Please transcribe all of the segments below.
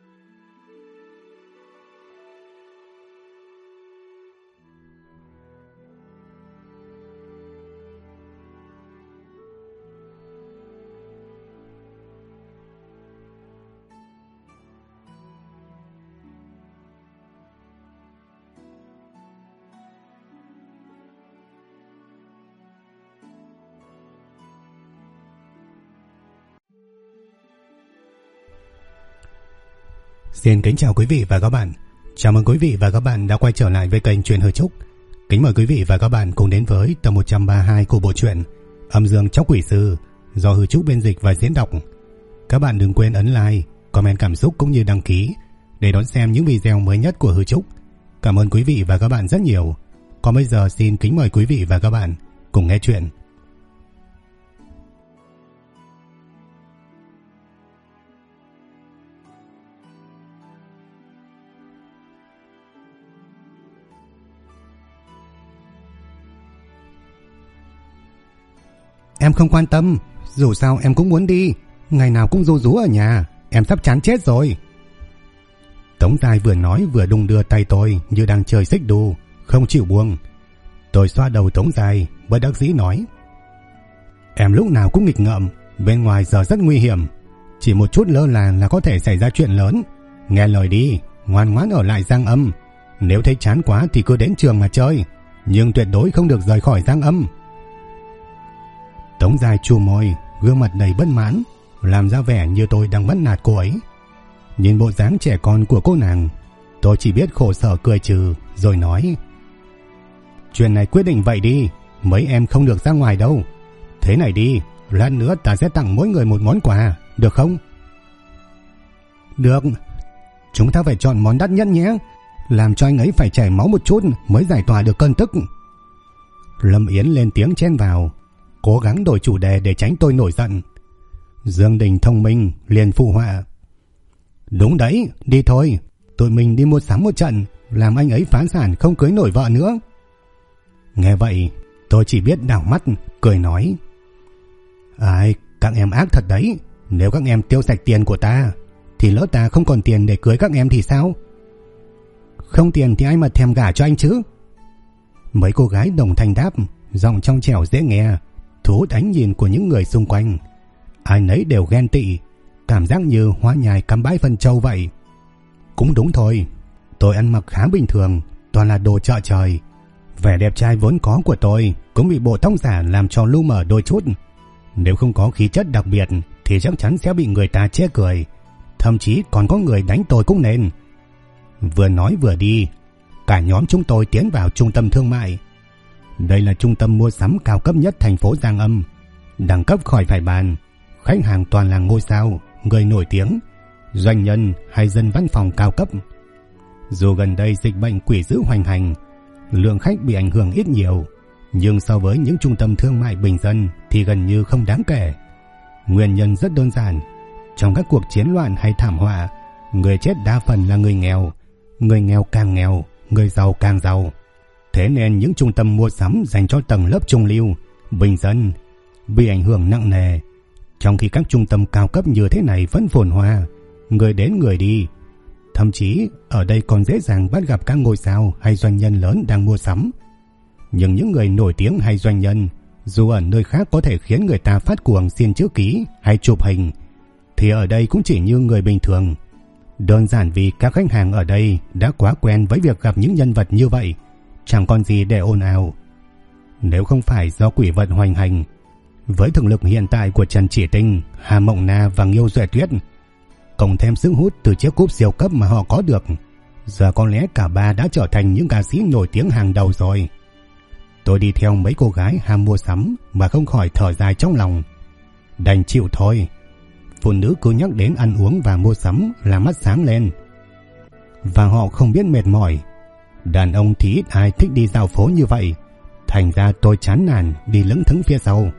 Xin kính chào quý vị và các bạn. Chào mừng quý vị và các bạn đã quay trở lại với kênh Truyện Hư Trúc. Kính mời quý vị và các bạn cùng đến với tập 132 của bộ truyện Âm Dương Chóc Quỷ Sư do Hư Trúc biên dịch và diễn đọc. Các bạn đừng quên ấn like, comment cảm xúc cũng như đăng ký để đón xem những video mới nhất của Hư Trúc. Cảm ơn quý vị và các bạn rất nhiều. Còn bây giờ xin kính mời quý vị và các bạn cùng nghe chuyện. Em không quan tâm, dù sao em cũng muốn đi, ngày nào cũng ru rú ở nhà, em sắp chán chết rồi. Tống Giai vừa nói vừa đung đưa tay tôi như đang chơi xích đu, không chịu buông. Tôi xoa đầu Tống Giai, bất đắc dĩ nói: Em lúc nào cũng nghịch ngợm, bên ngoài giờ rất nguy hiểm, chỉ một chút lơ là có thể xảy ra chuyện lớn. Nghe lời đi, ngoan ngoãn ở lại Giang Âm, nếu thấy chán quá thì cứ đến trường mà chơi, nhưng tuyệt đối không được rời khỏi Giang Âm. Tống Giai chu môi, gương mặt đầy bất mãn, làm ra vẻ như tôi đang bắt nạt cô ấy. Nhìn bộ dáng trẻ con của cô nàng, tôi chỉ biết khổ sở cười trừ, rồi nói: Chuyện này quyết định vậy đi, mấy em không được ra ngoài đâu. Thế này đi, lát nữa ta sẽ tặng mỗi người một món quà, được không? Được, chúng ta phải chọn món đắt nhất nhé, làm cho anh ấy phải chảy máu một chút mới giải tỏa được cơn tức. Lâm Yến lên tiếng chen vào, cố gắng đổi chủ đề để tránh tôi nổi giận. Dương Đình thông minh liền phụ họa: Đúng đấy, đi thôi, tụi mình đi mua sắm một trận, làm anh ấy phá sản không cưới nổi vợ nữa. Nghe vậy, tôi chỉ biết đảo mắt, cười nói: Ai, các em ác thật đấy, nếu các em tiêu sạch tiền của ta, thì lỡ ta không còn tiền để cưới các em thì sao? Không tiền thì ai mà thèm gả cho anh chứ? Mấy cô gái đồng thanh đáp, giọng trong trẻo dễ nghe, thu hút ánh nhìn của những người xung quanh. Ai nấy đều ghen tị, cảm giác như hoa nhài cắm bãi phân châu vậy. Cũng đúng thôi, tôi ăn mặc khá bình thường, toàn là đồ chợ trời. Vẻ đẹp trai vốn có của tôi cũng bị bộ tóc giả làm cho lu mờ đôi chút. Nếu không có khí chất đặc biệt thì chắc chắn sẽ bị người ta chê cười, thậm chí còn có người đánh tôi cũng nên. Vừa nói vừa đi, cả nhóm chúng tôi tiến vào trung tâm thương mại. Đây là trung tâm mua sắm cao cấp nhất thành phố Giang Âm, đẳng cấp khỏi phải bàn. Khách hàng toàn là ngôi sao, người nổi tiếng, doanh nhân hay dân văn phòng cao cấp. Dù gần đây dịch bệnh quỷ dữ hoành hành, lượng khách bị ảnh hưởng ít nhiều, nhưng so với những trung tâm thương mại bình dân thì gần như không đáng kể. Nguyên nhân rất đơn giản, trong các cuộc chiến loạn hay thảm họa, người chết đa phần là người nghèo càng nghèo, người giàu càng giàu. Thế nên những trung tâm mua sắm dành cho tầng lớp trung lưu, bình dân bị ảnh hưởng nặng nề, trong khi các trung tâm cao cấp như thế này vẫn phồn hoa, người đến người đi. Thậm chí ở đây còn dễ dàng bắt gặp các ngôi sao hay doanh nhân lớn đang mua sắm. Nhưng những người nổi tiếng hay doanh nhân, dù ở nơi khác có thể khiến người ta phát cuồng xin chữ ký hay chụp hình, thì ở đây cũng chỉ như người bình thường. Đơn giản vì các khách hàng ở đây đã quá quen với việc gặp những nhân vật như vậy, chẳng còn gì để ồn ào. Nếu không phải do quỷ vận hoành hành, với thực lực hiện tại của Trần Chỉ Tinh, Hà Mộng Na và Nghiêu Duệ Tuyết, cộng thêm sức hút từ chiếc cúp siêu cấp mà họ có được, giờ có lẽ cả ba đã trở thành những ca sĩ nổi tiếng hàng đầu rồi. Tôi đi theo mấy cô gái ham mua sắm mà không khỏi thở dài trong lòng. Đành chịu thôi, phụ nữ cứ nhắc đến ăn uống và mua sắm là mắt sáng lên. Và họ không biết mệt mỏi. Đàn ông thì ít ai thích đi dạo phố như vậy, thành ra tôi chán nản đi lững thững phía sau.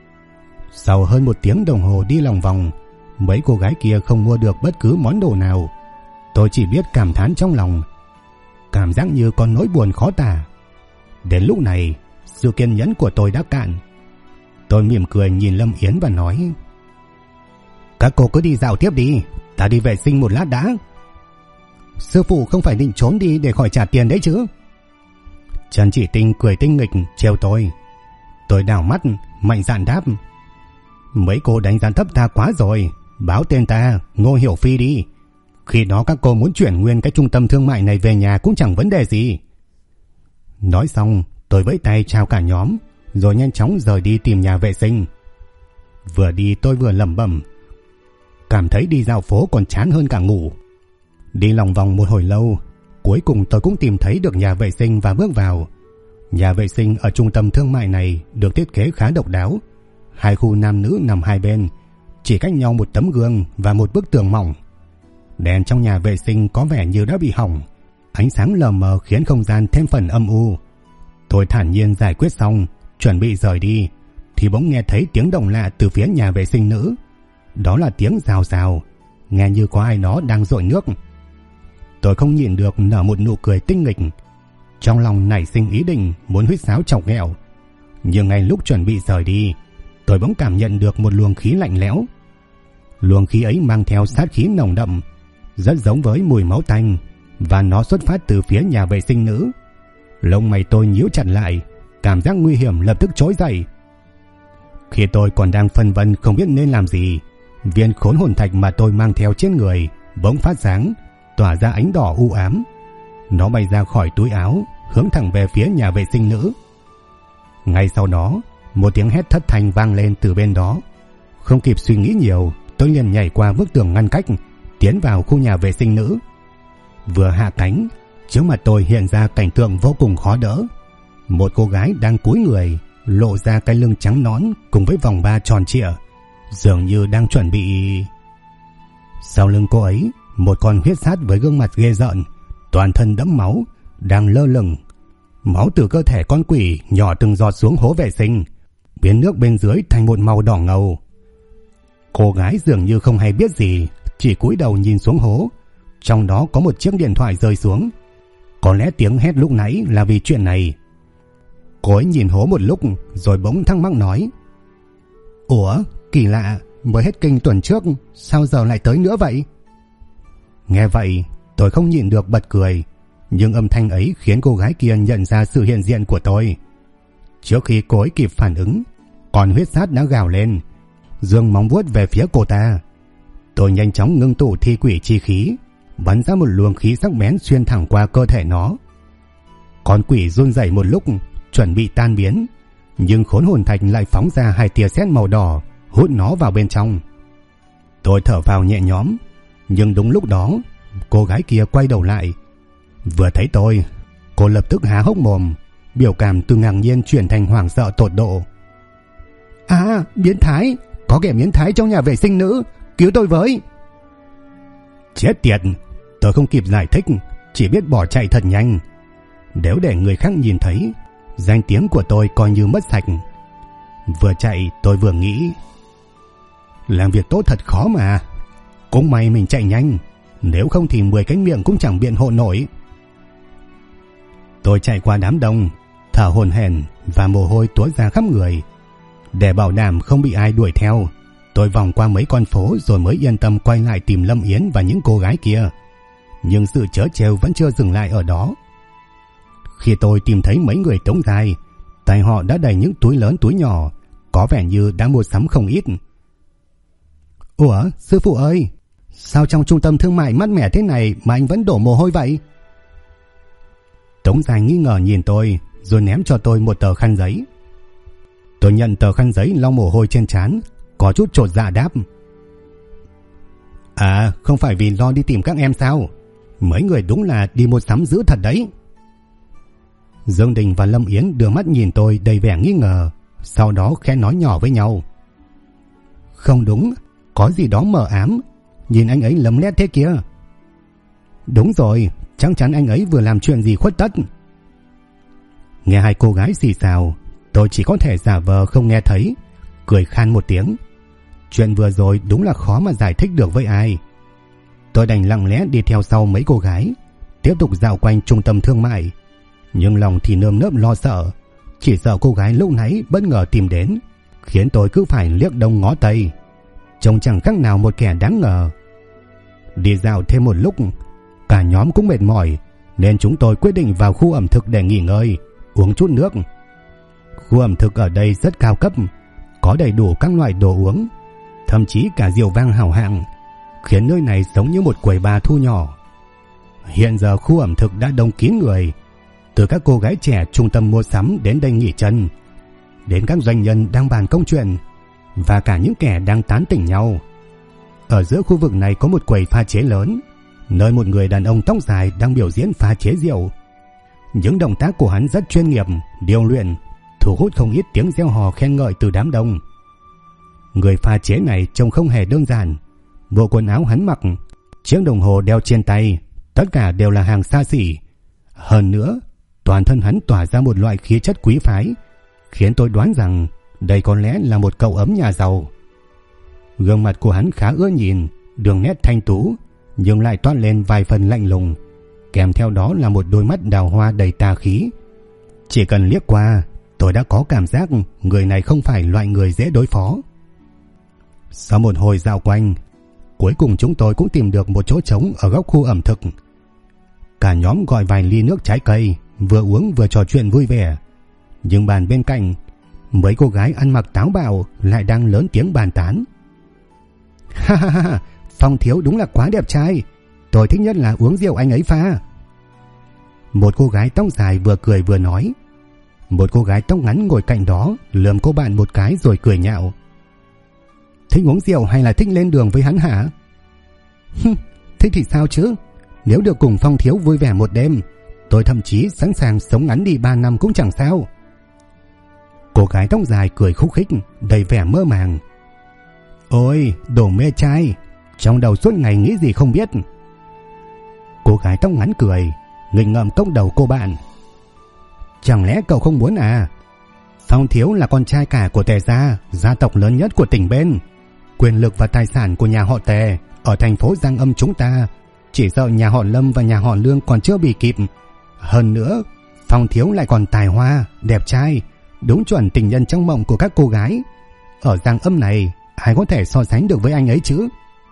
Sau hơn 1 tiếng đồng hồ đi lòng vòng, mấy cô gái kia không mua được bất cứ món đồ nào. Tôi chỉ biết cảm thán trong lòng, cảm giác như có nỗi buồn khó tả. Đến lúc này, sự kiên nhẫn của tôi đã cạn. Tôi mỉm cười nhìn Lâm Yến và nói: Các cô cứ đi dạo tiếp đi, ta đi vệ sinh một lát đã. sư phụ không phải định trốn đi để khỏi trả tiền đấy chứ? Trần Chỉ Tinh cười tinh nghịch trêu tôi. Tôi đảo mắt mạnh dạn đáp. Mấy cô đánh giá thấp ta quá rồi. Báo tên ta Ngô Hiểu Phi đi. Khi đó các cô muốn chuyển nguyên cái trung tâm thương mại này về nhà cũng chẳng vấn đề gì. Nói xong tôi vẫy tay chào cả nhóm, rồi nhanh chóng rời đi tìm nhà vệ sinh. Vừa đi tôi vừa lẩm bẩm, cảm thấy đi dạo phố còn chán hơn cả ngủ. Đi lòng vòng một hồi lâu, cuối cùng tôi cũng tìm thấy được nhà vệ sinh và bước vào. Nhà vệ sinh ở trung tâm thương mại này được thiết kế khá độc đáo. 2 khu nam nữ nằm hai bên, chỉ cách nhau một tấm gương và một bức tường mỏng. Đèn trong nhà vệ sinh có vẻ như đã bị hỏng, ánh sáng lờ mờ khiến không gian thêm phần âm u. Tôi thản nhiên giải quyết xong, chuẩn bị rời đi, thì bỗng nghe thấy tiếng động lạ từ phía nhà vệ sinh nữ. Đó là tiếng rào rào, nghe như có ai đó đang dội nước. Tôi không nhịn được nở một nụ cười tinh nghịch, trong lòng nảy sinh ý định muốn huýt sáo chọc ghẹo. Nhưng ngay lúc chuẩn bị rời đi, tôi bỗng cảm nhận được một luồng khí lạnh lẽo. Luồng khí ấy mang theo sát khí nồng đậm, rất giống với mùi máu tanh, và nó xuất phát từ phía nhà vệ sinh nữ. Lông mày tôi nhíu chặt lại, cảm giác nguy hiểm lập tức trỗi dậy. Khi tôi còn đang phân vân không biết nên làm gì, viên khốn hồn thạch mà tôi mang theo trên người bỗng phát sáng, tỏa ra ánh đỏ u ám. Nó bay ra khỏi túi áo, hướng thẳng về phía nhà vệ sinh nữ. Ngay sau đó, một tiếng hét thất thanh vang lên từ bên đó. Không kịp suy nghĩ nhiều, tôi liền nhảy qua bức tường ngăn cách, tiến vào khu nhà vệ sinh nữ. Vừa hạ cánh, trước mặt tôi hiện ra cảnh tượng vô cùng khó đỡ. Một cô gái đang cúi người, lộ ra cái lưng trắng nõn cùng với vòng ba tròn trịa, dường như đang chuẩn bị. Sau lưng cô ấy, một con huyết sát với gương mặt ghê rợn, toàn thân đẫm máu, đang lơ lửng. Máu từ cơ thể con quỷ nhỏ từng giọt xuống hố vệ sinh, biến nước bên dưới thành một màu đỏ ngầu. Cô gái dường như không hay biết gì, chỉ cúi đầu nhìn xuống hố. Trong đó có một chiếc điện thoại rơi xuống. Có lẽ tiếng hét lúc nãy là vì chuyện này. Cô ấy nhìn hố một lúc rồi bỗng thắc mắc nói: Ủa, kỳ lạ, mới hết kinh tuần trước, sao giờ lại tới nữa vậy? Nghe vậy, tôi không nhịn được bật cười, nhưng âm thanh ấy khiến cô gái kia nhận ra sự hiện diện của tôi. Trước khi cô ấy kịp phản ứng, con huyết sát đã gào lên, giương móng vuốt về phía cô ta. Tôi nhanh chóng ngưng tụ thi quỷ chi khí, bắn ra một luồng khí sắc bén xuyên thẳng qua cơ thể nó. Con quỷ run rẩy một lúc, chuẩn bị tan biến, nhưng khốn hồn thạch lại phóng ra 2 tia sét màu đỏ, hút nó vào bên trong. Tôi thở vào nhẹ nhõm, nhưng đúng lúc đó, cô gái kia quay đầu lại. Vừa thấy tôi, cô lập tức há hốc mồm, biểu cảm từ ngạc nhiên chuyển thành hoảng sợ tột độ. À, biến thái, có kẻ biến thái trong nhà vệ sinh nữ, cứu tôi với. Chết tiệt, tôi không kịp giải thích, chỉ biết bỏ chạy thật nhanh. Nếu để người khác nhìn thấy, danh tiếng của tôi coi như mất sạch. Vừa chạy tôi vừa nghĩ, làm việc tốt thật khó mà. Cũng may mình chạy nhanh, nếu không thì 10 cái miệng cũng chẳng biện hộ nổi. Tôi chạy qua đám đông, thở hổn hển và mồ hôi túa ra khắp người. Để bảo đảm không bị ai đuổi theo, tôi vòng qua mấy con phố rồi mới yên tâm quay lại tìm Lâm Yến và những cô gái kia. Nhưng sự trớ trêu vẫn chưa dừng lại ở đó. Khi tôi tìm thấy mấy người Tống Giai, tay họ đã đầy những túi lớn túi nhỏ, có vẻ như đã mua sắm không ít. Ủa, sư phụ ơi, sao trong trung tâm thương mại mát mẻ thế này mà anh vẫn đổ mồ hôi vậy? Tống Giai nghi ngờ nhìn tôi, rồi ném cho tôi một tờ khăn giấy. Tôi nhận tờ khăn giấy lau mồ hôi trên trán, có chút chột dạ đáp: À, không phải vì lo đi tìm các em sao? Mấy người đúng là đi mua sắm dữ thật đấy. Dương Đình và Lâm Yến đưa mắt nhìn tôi đầy vẻ nghi ngờ, sau đó khẽ nói nhỏ với nhau: Không đúng, có gì đó mờ ám, nhìn anh ấy lấm lét thế kia. Đúng rồi, chắc chắn anh ấy vừa làm chuyện gì khuất tất. Nghe hai cô gái xì xào, tôi chỉ có thể giả vờ không nghe thấy, cười khan một tiếng. Chuyện vừa rồi đúng là khó mà giải thích được với ai. Tôi đành lặng lẽ đi theo sau mấy cô gái, tiếp tục dạo quanh trung tâm thương mại. Nhưng lòng thì nơm nớp lo sợ, chỉ sợ cô gái lúc nãy bất ngờ tìm đến, khiến tôi cứ phải liếc đông ngó tây, trông chẳng khác nào một kẻ đáng ngờ. Đi dạo thêm một lúc, Cả nhóm cũng mệt mỏi nên chúng tôi quyết định vào khu ẩm thực để nghỉ ngơi, uống chút nước. Khu ẩm thực ở đây rất cao cấp, có đầy đủ các loại đồ uống, thậm chí cả rượu vang hảo hạng, khiến nơi này giống như một quầy bar thu nhỏ. Hiện giờ khu ẩm thực đã đông kín người, từ các cô gái trẻ trung tâm mua sắm đến đây nghỉ chân, đến các doanh nhân đang bàn công chuyện, và cả những kẻ đang tán tỉnh nhau. Ở giữa khu vực này có một quầy pha chế lớn, nơi một người đàn ông tóc dài đang biểu diễn pha chế rượu. Những động tác của hắn rất chuyên nghiệp, điêu luyện, thu hút không ít tiếng reo hò khen ngợi từ đám đông. Người pha chế này trông không hề đơn giản. Bộ quần áo hắn mặc, chiếc đồng hồ đeo trên tay, tất cả đều là hàng xa xỉ. Hơn nữa, toàn thân hắn tỏa ra một loại khí chất quý phái, khiến tôi đoán rằng đây có lẽ là một cậu ấm nhà giàu. Gương mặt của hắn khá ưa nhìn, đường nét thanh tú, nhưng lại toát lên vài phần lạnh lùng, kèm theo đó là một đôi mắt đào hoa đầy tà khí. Chỉ cần liếc qua, tôi đã có cảm giác người này không phải loại người dễ đối phó. Sau một hồi dạo quanh, cuối cùng chúng tôi cũng tìm được một chỗ trống ở góc khu ẩm thực. Cả nhóm gọi vài ly nước trái cây, vừa uống vừa trò chuyện vui vẻ. Nhưng bàn bên cạnh, mấy cô gái ăn mặc táo bạo lại đang lớn tiếng bàn tán. Ha ha ha, Phong thiếu đúng là quá đẹp trai, tôi thích nhất là uống rượu anh ấy pha. Một cô gái tóc dài vừa cười vừa nói. Một cô gái tóc ngắn ngồi cạnh đó lườm cô bạn một cái rồi cười nhạo. Thích uống rượu hay là thích lên đường với hắn hả? Thích thì sao chứ, nếu được cùng Phong thiếu vui vẻ một đêm, tôi thậm chí sẵn sàng sống ngắn đi 3 năm cũng chẳng sao. Cô gái tóc dài cười khúc khích, đầy vẻ mơ màng. Ôi, đồ mê trai, trong đầu suốt ngày nghĩ gì không biết. Cô gái tóc ngắn cười, nghịch ngợm cốc đầu cô bạn. Chẳng lẽ cậu không muốn à? Phong thiếu là con trai cả của Tề gia, gia tộc lớn nhất của tỉnh bên. Quyền lực và tài sản của nhà họ Tề ở thành phố Giang Âm chúng ta, chỉ sợ nhà họ Lâm và nhà họ Lương còn chưa bị kịp. Hơn nữa, Phong thiếu lại còn tài hoa, đẹp trai, đúng chuẩn tình nhân trong mộng của các cô gái. Ở Giang Âm này, ai có thể so sánh được với anh ấy chứ?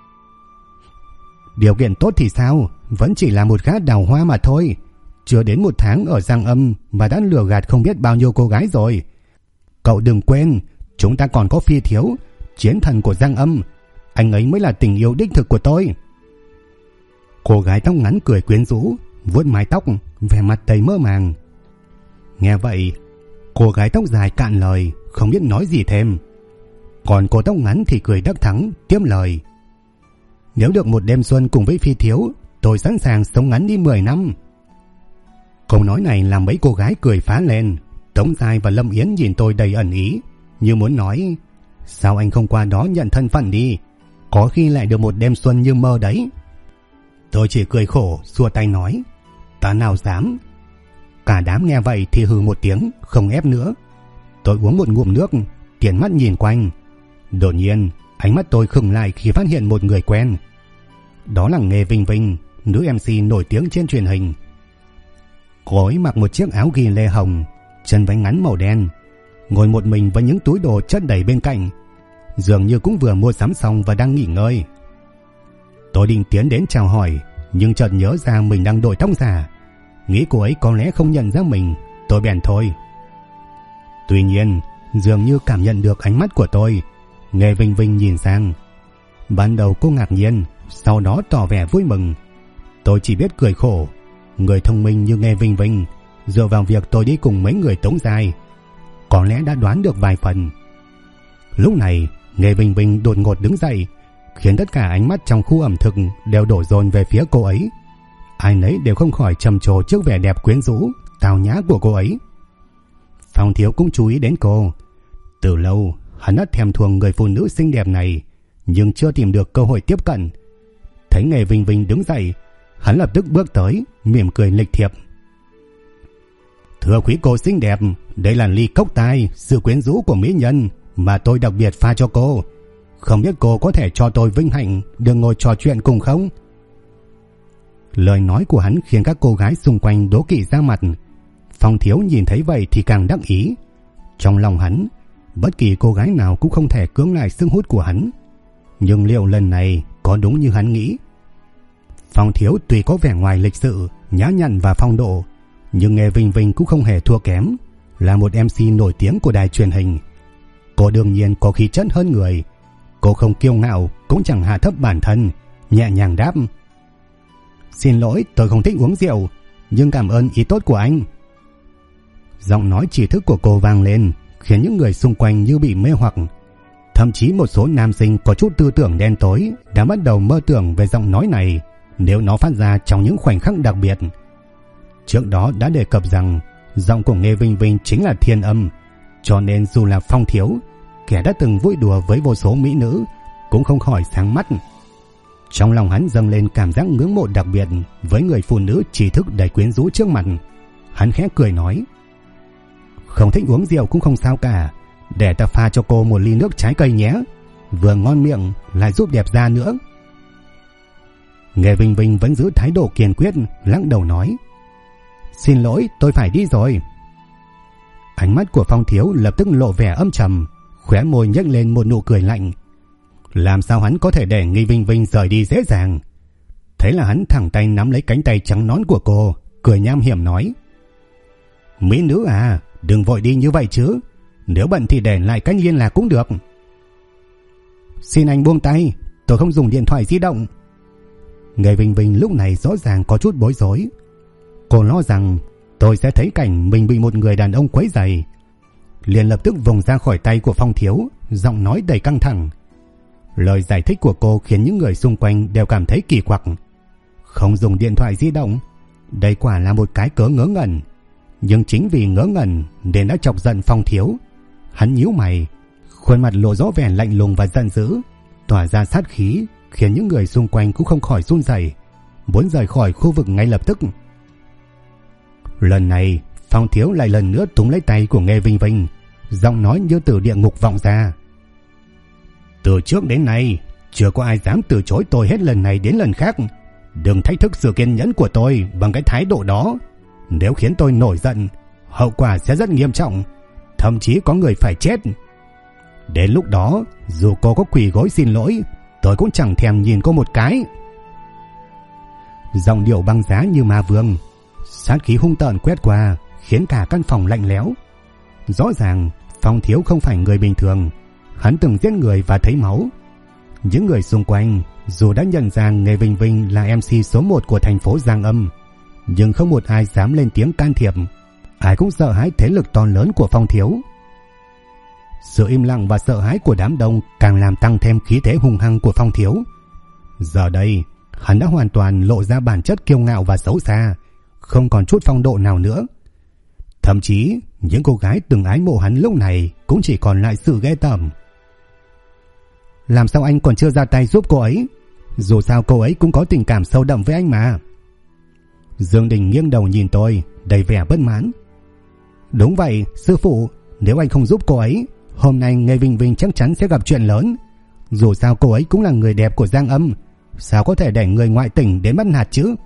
Điều kiện tốt thì sao, vẫn chỉ là một gã đào hoa mà thôi. Chưa đến 1 tháng ở Giang Âm mà đã lừa gạt không biết bao nhiêu cô gái rồi. Cậu đừng quên, chúng ta còn có Phi thiếu, chiến thần của Giang Âm. Anh ấy mới là tình yêu đích thực của tôi. Cô gái tóc ngắn cười quyến rũ, vuốt mái tóc, vẻ mặt đầy mơ màng. Nghe vậy, cô gái tóc dài cạn lời, không biết nói gì thêm. Còn cô tóc ngắn thì cười đắc thắng, tiếp lời. Nếu được một đêm xuân cùng với Phi thiếu, tôi sẵn sàng sống ngắn đi 10 năm. Câu nói này làm mấy cô gái cười phá lên. Tống Giai và Lâm Yến nhìn tôi đầy ẩn ý, như muốn nói, sao anh không qua đó nhận thân phận đi, có khi lại được một đêm xuân như mơ đấy. Tôi chỉ cười khổ, xua tay nói, ta nào dám. Cả đám nghe vậy thì hừ một tiếng, không ép nữa. Tôi uống một ngụm nước, tiến mắt nhìn quanh. Đột nhiên, ánh mắt tôi khựng lại khi phát hiện một người quen. Đó là Nghê Vinh Vinh, nữ MC nổi tiếng trên truyền hình. Cô ấy mặc một chiếc áo ghi lê hồng, chân váy ngắn màu đen, ngồi một mình với những túi đồ chất đầy bên cạnh, dường như cũng vừa mua sắm xong và đang nghỉ ngơi. Tôi định tiến đến chào hỏi, nhưng chợt nhớ ra mình đang đội tóc giả, nghĩ cô ấy có lẽ không nhận ra mình, tôi bèn thôi. Tuy nhiên, dường như cảm nhận được ánh mắt của tôi, Nghê Vinh Vinh nhìn sang. Ban đầu cô ngạc nhiên, sau đó tỏ vẻ vui mừng. Tôi chỉ biết cười khổ. Người thông minh như Nghê Vinh Vinh, dựa vào việc tôi đi cùng mấy người Tống Giai, có lẽ đã đoán được vài phần. Lúc này, Nghê Vinh Vinh đột ngột đứng dậy, khiến tất cả ánh mắt trong khu ẩm thực đều đổ dồn về phía cô ấy. Ai nấy đều không khỏi trầm trồ trước vẻ đẹp quyến rũ, tào nhã của cô ấy. Phong thiếu cũng chú ý đến cô. Từ lâu, hắn đã thèm thuồng người phụ nữ xinh đẹp này, nhưng chưa tìm được cơ hội tiếp cận. Thấy Nghê Vinh Vinh đứng dậy, hắn lập tức bước tới, mỉm cười lịch thiệp. Thưa quý cô xinh đẹp, đây là ly cốc tai, sự quyến rũ của mỹ nhân mà tôi đặc biệt pha cho cô. Không biết cô có thể cho tôi vinh hạnh được ngồi trò chuyện cùng không? Lời nói của hắn khiến các cô gái xung quanh đố kỵ ra mặt. Phong thiếu nhìn thấy vậy thì càng đắc ý. Trong lòng hắn, bất kỳ cô gái nào cũng không thể cưỡng lại sức hút của hắn. Nhưng liệu lần này có đúng như hắn nghĩ? Phong Thiếu tuy có vẻ ngoài lịch sự, nhã nhặn và phong độ, nhưng Nghe Vinh Vinh cũng không hề thua kém, là một MC nổi tiếng của đài truyền hình. Cô đương nhiên có khí chất hơn người. Cô không kiêu ngạo, cũng chẳng hạ thấp bản thân, nhẹ nhàng đáp: "Xin lỗi, tôi không thích uống rượu, nhưng cảm ơn ý tốt của anh." Giọng nói trí thức của cô vang lên, khiến những người xung quanh như bị mê hoặc. Thậm chí một số nam sinh có chút tư tưởng đen tối đã bắt đầu mơ tưởng về giọng nói này nếu nó phát ra trong những khoảnh khắc đặc biệt. Trước đó đã đề cập rằng giọng của Nghe Vinh Vinh chính là thiên âm, cho nên dù là Phong Thiếu, kẻ đã từng vui đùa với vô số mỹ nữ, cũng không khỏi sáng mắt. Trong lòng hắn dâng lên cảm giác ngưỡng mộ đặc biệt với người phụ nữ trí thức đầy quyến rũ trước mặt. Hắn khẽ cười nói: "Không thích uống rượu cũng không sao cả, để ta pha cho cô một ly nước trái cây nhé, vừa ngon miệng lại giúp đẹp da nữa." Nghe Vinh Vinh vẫn giữ thái độ kiên quyết, lắc đầu nói: "Xin lỗi, tôi phải đi rồi." Ánh mắt của Phong Thiếu lập tức lộ vẻ âm trầm, khóe môi nhếch lên một nụ cười lạnh. Làm sao hắn có thể để Nghe Vinh Vinh rời đi dễ dàng? Thế là hắn thẳng tay nắm lấy cánh tay trắng nõn của cô, cười nham hiểm nói: "Mỹ nữ à, đừng vội đi như vậy chứ, nếu bận thì để lại cách liên lạc cũng được." "Xin anh buông tay, tôi không dùng điện thoại di động." Nghe Vinh Vinh lúc này rõ ràng có chút bối rối. Cô lo rằng tôi sẽ thấy cảnh mình bị một người đàn ông quấy rầy, liền lập tức vùng ra khỏi tay của Phong Thiếu, giọng nói đầy căng thẳng. Lời giải thích của cô khiến những người xung quanh đều cảm thấy kỳ quặc. Không dùng điện thoại di động, đây quả là một cái cớ ngớ ngẩn. Nhưng chính vì ngớ ngẩn nên đã chọc giận Phong Thiếu. Hắn nhíu mày, khuôn mặt lộ rõ vẻ lạnh lùng và giận dữ, tỏa ra sát khí, khiến những người xung quanh cũng không khỏi run rẩy, muốn rời khỏi khu vực ngay lập tức. Lần này Phong Thiếu lại lần nữa túm lấy tay của Nghe Vinh Vinh, giọng nói như từ địa ngục vọng ra: "Từ trước đến nay chưa có ai dám từ chối tôi hết lần này đến lần khác. Đừng thách thức sự kiên nhẫn của tôi bằng cái thái độ đó. Nếu khiến tôi nổi giận, hậu quả sẽ rất nghiêm trọng, thậm chí có người phải chết. Đến lúc đó, dù cô có quỳ gối xin lỗi, tôi cũng chẳng thèm nhìn cô một cái." Giọng điệu băng giá như ma vương, sát khí hung tợn quét qua, khiến cả căn phòng lạnh lẽo. Rõ ràng Phong Thiếu không phải người bình thường, hắn từng giết người và thấy máu. Những người xung quanh dù đã nhận ra Nghe Vinh Vinh là MC số 1 của thành phố Giang Âm, nhưng không một ai dám lên tiếng can thiệp. Ai cũng sợ hãi thế lực to lớn của Phong Thiếu. Sự im lặng và sợ hãi của đám đông càng làm tăng thêm khí thế hung hăng của Phong Thiếu. Giờ đây hắn đã hoàn toàn lộ ra bản chất kiêu ngạo và xấu xa, không còn chút phong độ nào nữa. Thậm chí những cô gái từng ái mộ hắn lúc này cũng chỉ còn lại sự ghê tởm. "Làm sao anh còn chưa ra tay giúp cô ấy? Dù sao cô ấy cũng có tình cảm sâu đậm với anh mà." Dương Đình nghiêng đầu nhìn tôi, đầy vẻ bất mãn. "Đúng vậy, sư phụ, nếu anh không giúp cô ấy, hôm nay Nghe Vinh Vinh chắc chắn sẽ gặp chuyện lớn. Dù sao cô ấy cũng là người đẹp của Giang Âm, sao có thể để người ngoại tỉnh đến bắt nạt chứ?"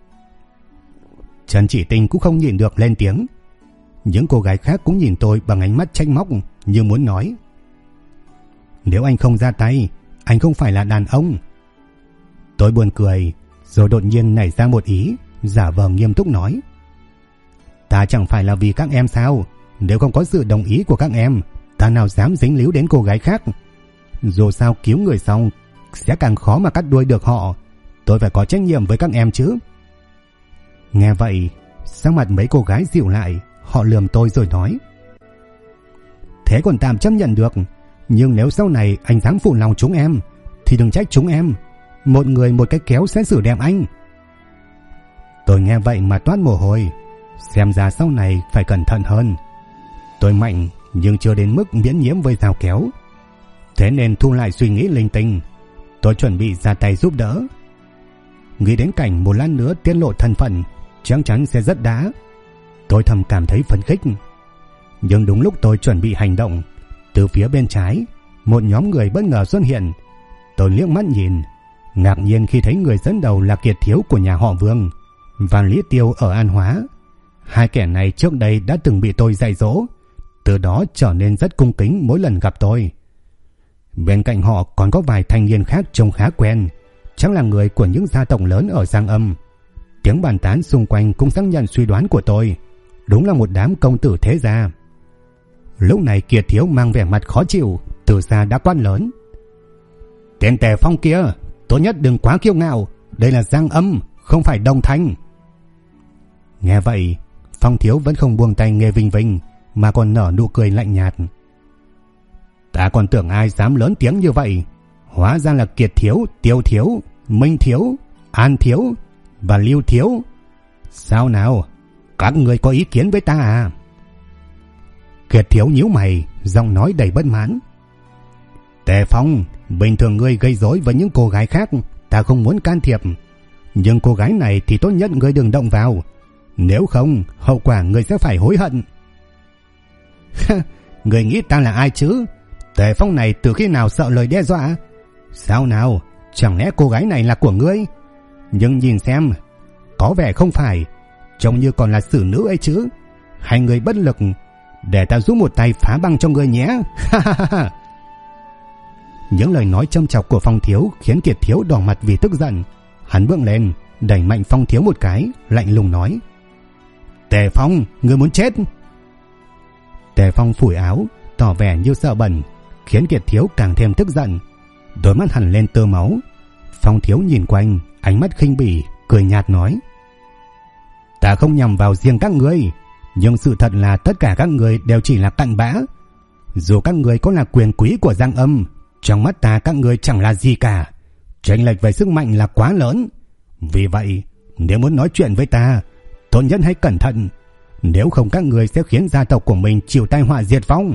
Trần Chỉ Tinh cũng không nhịn được lên tiếng. Những cô gái khác cũng nhìn tôi bằng ánh mắt trách móc, như muốn nói: "Nếu anh không ra tay, anh không phải là đàn ông." Tôi buồn cười, rồi đột nhiên nảy ra một ý, giả vờ nghiêm túc nói: "Ta chẳng phải là vì các em sao? Nếu không có sự đồng ý của các em, ta nào dám dính líu đến cô gái khác. Dù sao cứu người xong sẽ càng khó mà cắt đuôi được họ. Tôi phải có trách nhiệm với các em chứ." Nghe vậy, sắc mặt mấy cô gái dịu lại, họ lườm tôi rồi nói: "Thế còn tạm chấp nhận được, nhưng nếu sau này anh dám phụ lòng chúng em thì đừng trách chúng em. Một người một cái kéo sẽ xử đẹp anh." Tôi nghe vậy mà toát mồ hôi, xem ra sau này phải cẩn thận hơn. Tôi mạnh nhưng chưa đến mức miễn nhiễm với dao kéo, thế nên thu lại suy nghĩ linh tinh. Tôi chuẩn bị ra tay giúp đỡ. Nghĩ đến cảnh một lát nữa tiết lộ thân phận chắc chắn sẽ rất đã, tôi thầm cảm thấy phấn khích. Nhưng đúng lúc tôi chuẩn bị hành động, từ phía bên trái một nhóm người bất ngờ xuất hiện. Tôi liếc mắt nhìn, ngạc nhiên khi thấy người dẫn đầu là Kiệt Thiếu của nhà họ Vương và Lý Tiêu ở An Hóa. Hai kẻ này trước đây đã từng bị tôi dạy dỗ, từ đó trở nên rất cung kính mỗi lần gặp tôi. Bên cạnh họ còn có vài thanh niên khác trông khá quen, chắc là người của những gia tộc lớn ở Giang Âm. Tiếng bàn tán xung quanh cũng xác nhận suy đoán của tôi. Đúng là một đám công tử thế gia. Lúc này Kiệt Thiếu mang vẻ mặt khó chịu, từ xa đã quát lớn: "Tên Tề Phong kia, tốt nhất đừng quá kiêu ngạo, đây là Giang Âm, không phải Đông Thanh." Nghe vậy, Phong Thiếu vẫn không buông tay Nghê Vinh Vinh, mà còn nở nụ cười lạnh nhạt: "Ta còn tưởng ai dám lớn tiếng như vậy, hóa ra là Kiệt Thiếu, Tiêu Thiếu, Minh Thiếu, An Thiếu và Lưu Thiếu. Sao nào, các người có ý kiến với ta à?" Kiệt Thiếu nhíu mày, giọng nói đầy bất mãn: "Tề Phong, bình thường ngươi gây rối với những cô gái khác, ta không muốn can thiệp, nhưng cô gái này thì tốt nhất ngươi đừng động vào, nếu không hậu quả ngươi sẽ phải hối hận." "Ngươi nghĩ ta là ai chứ? Tề Phong này từ khi nào sợ lời đe dọa? Sao nào, chẳng lẽ cô gái này là của ngươi? Nhưng nhìn xem, có vẻ không phải, trông như còn là xử nữ ấy chứ. Hai người bất lực, để ta giúp một tay phá băng cho ngươi nhé." Những lời nói châm chọc của Phong Thiếu khiến Kiệt Thiếu đỏ mặt vì tức giận. Hắn bước lên, đẩy mạnh Phong Thiếu một cái, lạnh lùng nói: "Tề Phong, ngươi muốn chết?" Tề Phong phủi áo, tỏ vẻ như sợ bẩn, khiến Kiệt Thiếu càng thêm tức giận. Đôi mắt hằn lên tơ máu. Phong Thiếu nhìn quanh, ánh mắt khinh bỉ, cười nhạt nói: "Ta không nhằm vào riêng các ngươi, nhưng sự thật là tất cả các người đều chỉ là cặn bã. Dù các người có là quyền quý của Giang Âm, trong mắt ta các người chẳng là gì cả. Chênh lệch về sức mạnh là quá lớn. Vì vậy, nếu muốn nói chuyện với ta, tốt nhất hãy cẩn thận, nếu không các người sẽ khiến gia tộc của mình chịu tai họa diệt vong."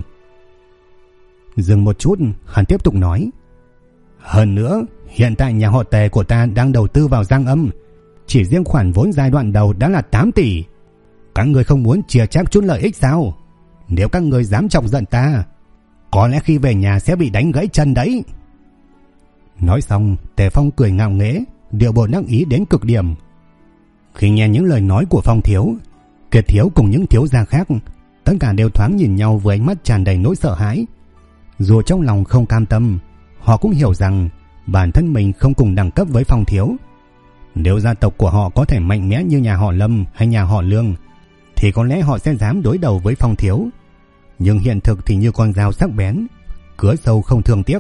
Dừng một chút, hắn tiếp tục nói: "Hơn nữa, hiện tại nhà họ Tề của ta đang đầu tư vào Giang Âm, chỉ riêng khoản vốn giai đoạn đầu đã là 8 tỷ. Các người không muốn chia chác chút lợi ích sao? Nếu các người dám chọc giận ta, có lẽ khi về nhà sẽ bị đánh gãy chân đấy." Nói xong, Tề Phong cười ngạo nghễ, điệu bộ đắc ý đến cực điểm. Khi nghe những lời nói của Phong Thiếu, Kiệt Thiếu cùng những thiếu gia khác, tất cả đều thoáng nhìn nhau với ánh mắt tràn đầy nỗi sợ hãi. Dù trong lòng không cam tâm, họ cũng hiểu rằng bản thân mình không cùng đẳng cấp với Phong Thiếu. Nếu gia tộc của họ có thể mạnh mẽ như nhà họ Lâm hay nhà họ Lương, thì có lẽ họ sẽ dám đối đầu với Phong Thiếu. Nhưng hiện thực thì như con dao sắc bén, cứa sâu không thương tiếc.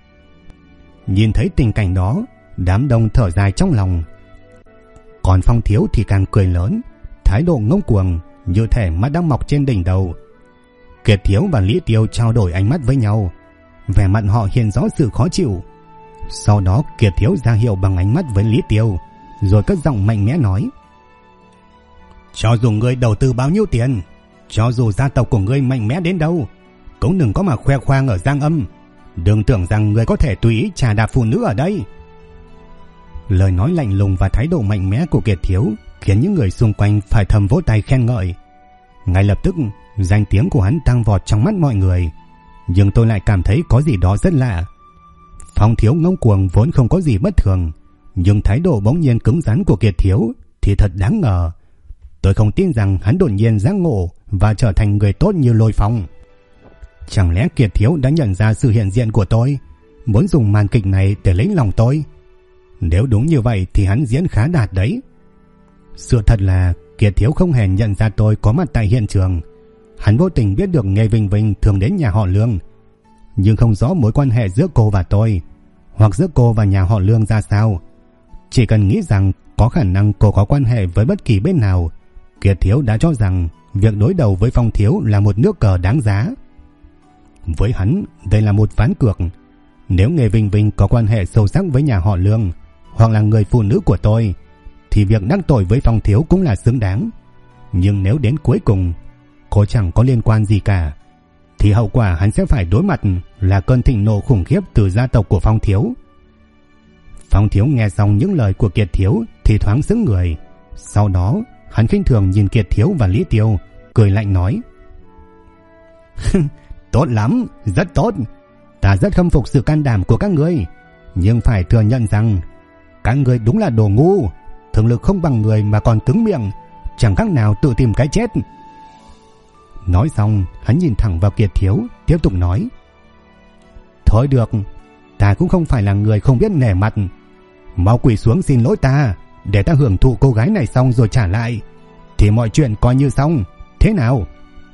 Nhìn thấy tình cảnh đó, đám đông thở dài trong lòng. Còn Phong Thiếu thì càng cười lớn, thái độ ngông cuồng, như thể mắt đang mọc trên đỉnh đầu. Kiệt Thiếu và Lý Tiêu trao đổi ánh mắt với nhau, vẻ mặt họ hiện rõ sự khó chịu. Sau đó Kiệt Thiếu ra hiệu bằng ánh mắt với Lý Tiêu, rồi cất giọng mạnh mẽ nói: "Cho dù ngươi đầu tư bao nhiêu tiền, cho dù gia tộc của ngươi mạnh mẽ đến đâu, cũng đừng có mà khoe khoang ở Giang Âm. Đừng tưởng rằng ngươi có thể tùy ý trà đạp phụ nữ ở đây." Lời nói lạnh lùng và thái độ mạnh mẽ của Kiệt Thiếu khiến những người xung quanh phải thầm vỗ tay khen ngợi. Ngay lập tức, danh tiếng của hắn tăng vọt trong mắt mọi người. Nhưng tôi lại cảm thấy có gì đó rất lạ. Phong Thiếu ngông cuồng vốn không có gì bất thường, nhưng thái độ bỗng nhiên cứng rắn của Kiệt Thiếu thì thật đáng ngờ. Tôi không tin rằng hắn đột nhiên giác ngộ và trở thành người tốt như Lôi Phong. Chẳng lẽ Kiệt Thiếu đã nhận ra sự hiện diện của tôi, muốn dùng màn kịch này để lấy lòng tôi? Nếu đúng như vậy thì hắn diễn khá đạt đấy. Sự thật là Kiệt Thiếu không hề nhận ra tôi có mặt tại hiện trường. Hắn vô tình biết được Nghê Vinh Vinh thường đến nhà họ Lương, nhưng không rõ mối quan hệ giữa cô và tôi, hoặc giữa cô và nhà họ Lương ra sao. Chỉ cần nghĩ rằng có khả năng cô có quan hệ với bất kỳ bên nào, Kiệt Thiếu đã cho rằng việc đối đầu với Phong Thiếu là một nước cờ đáng giá. Với hắn, đây là một ván cược. Nếu Nghê Vinh Vinh có quan hệ sâu sắc với nhà họ Lương, hoặc là người phụ nữ của tôi, thì việc đắc tội với Phong Thiếu cũng là xứng đáng. Nhưng nếu đến cuối cùng cô chẳng có liên quan gì cả, thì hậu quả hắn sẽ phải đối mặt là cơn thịnh nộ khủng khiếp từ gia tộc của Phong Thiếu. Phong Thiếu nghe xong những lời của Kiệt Thiếu thì thoáng sững người. Sau đó hắn khinh thường nhìn Kiệt Thiếu và Lý Tiêu, cười lạnh nói: "Tốt lắm, rất tốt. Ta rất khâm phục sự can đảm của các ngươi, nhưng phải thừa nhận rằng các ngươi đúng là đồ ngu. Thực lực không bằng người mà còn cứng miệng, chẳng khác nào tự tìm cái chết." Nói xong, hắn nhìn thẳng vào Kiệt Thiếu, tiếp tục nói: "Thôi được, ta cũng không phải là người không biết nể mặt. Mau quỳ xuống xin lỗi ta, để ta hưởng thụ cô gái này xong rồi trả lại, thì mọi chuyện coi như xong, thế nào?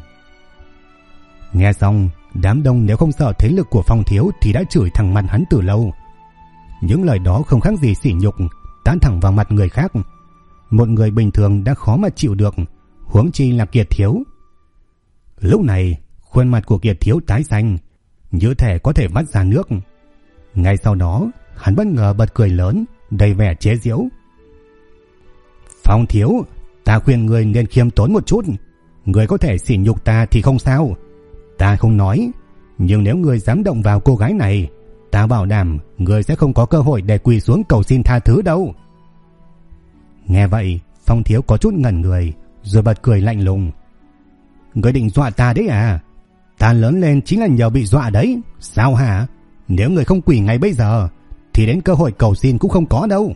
Nghe xong, đám đông nếu không sợ thế lực của Phong Thiếu thì đã chửi thẳng mặt hắn từ lâu. Những lời đó không khác gì sỉ nhục, tán thẳng vào mặt người khác. Một người bình thường đã khó mà chịu được, huống chi là Kiệt Thiếu. Lúc này, khuôn mặt của Kiệt Thiếu tái xanh, như thể có thể vắt ra nước. Ngay sau đó, hắn bất ngờ bật cười lớn, đầy vẻ chế giễu. Phong Thiếu, ta khuyên người nên khiêm tốn một chút. Người có thể sỉ nhục ta thì không sao, ta không nói, nhưng nếu người dám động vào cô gái này, ta bảo đảm người sẽ không có cơ hội để quỳ xuống cầu xin tha thứ đâu. Nghe vậy, Phong Thiếu có chút ngẩn người, rồi bật cười lạnh lùng. Người định dọa ta đấy à? Ta lớn lên chính là nhờ bị dọa đấy, sao hả? Nếu người không quỳ ngay bây giờ, thì đến cơ hội cầu xin cũng không có đâu.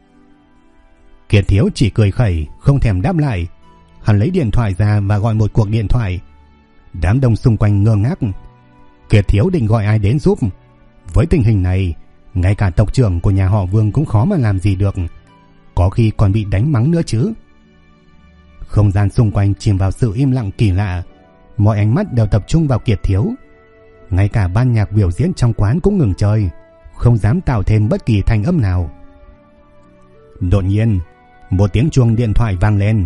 Kiệt Thiếu chỉ cười khẩy, không thèm đáp lại. Hắn lấy điện thoại ra và gọi một cuộc điện thoại. Đám đông xung quanh ngơ ngác. Kiệt Thiếu định gọi ai đến giúp? Với tình hình này, ngay cả tộc trưởng của nhà họ Vương cũng khó mà làm gì được, có khi còn bị đánh mắng nữa chứ. Không gian xung quanh chìm vào sự im lặng kỳ lạ. Mọi ánh mắt đều tập trung vào Kiệt Thiếu. Ngay cả ban nhạc biểu diễn trong quán cũng ngừng chơi, không dám tạo thêm bất kỳ thanh âm nào. Đột nhiên, một tiếng chuông điện thoại vang lên.